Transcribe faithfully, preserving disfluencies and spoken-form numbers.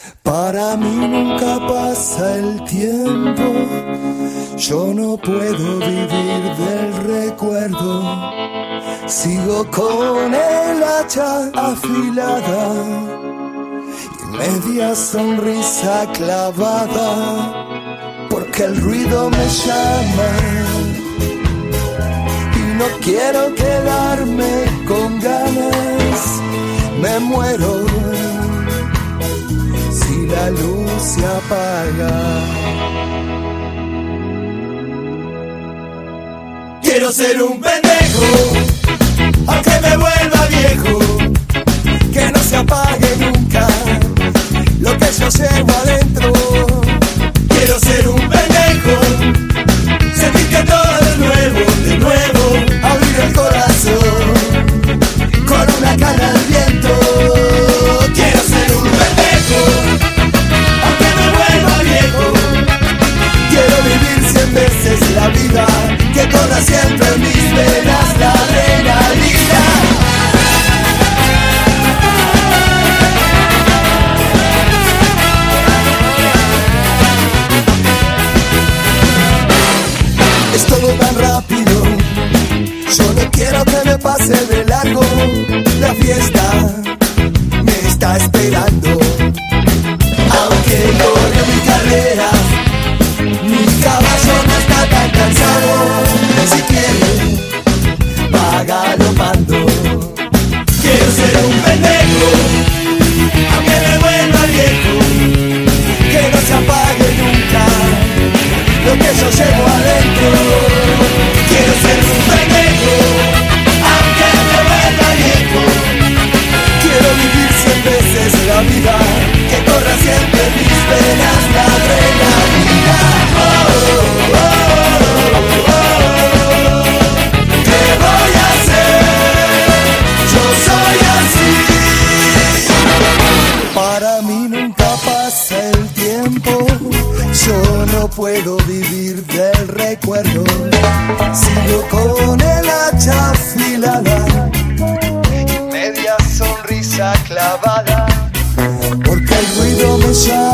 Para mí nunca pasa el tiempo, yo no puedo vivir del recuerdo. Sigo con el hacha afilada y media sonrisa clavada, porque el ruido me llama y no quiero quedarme con ganas. Me muero si la luz se apaga. Quiero ser un pendejo, aunque me vuelva viejo, que no se apague nunca lo que yo llevo adentro. Quiero ser un pendejo, sentir que todo es nuevo, de nuevo, abrir el corazón con una cana al viento. Quiero ser un pendejo, aunque me vuelva viejo. Quiero vivir cien veces la vida, que corra siempre en mis venas la adrenalina. Es todo tan rápido, yo no quiero que me pase de largo. La fiesta me está esperando, aunque corre mi carrera, mi caballo no está tan cansado. Si quiere, va galopando. Quiero ser un pendejo, aunque me vuelva viejo, que no se apague nunca lo que yo llevo adentro. Quiero ser un pendejo, aunque me vuelva viejo. Quiero vivir cien veces la vida, que corra siempre en mis venas la adrenalina. Oh, oh, oh, oh. ¿Qué voy a hacer? Yo soy así. Para mí nunca pasa el tiempo, yo no puedo vivir del recuerdo. Sigo con el hacha afilada y media sonrisa clavada, porque el ruido me llama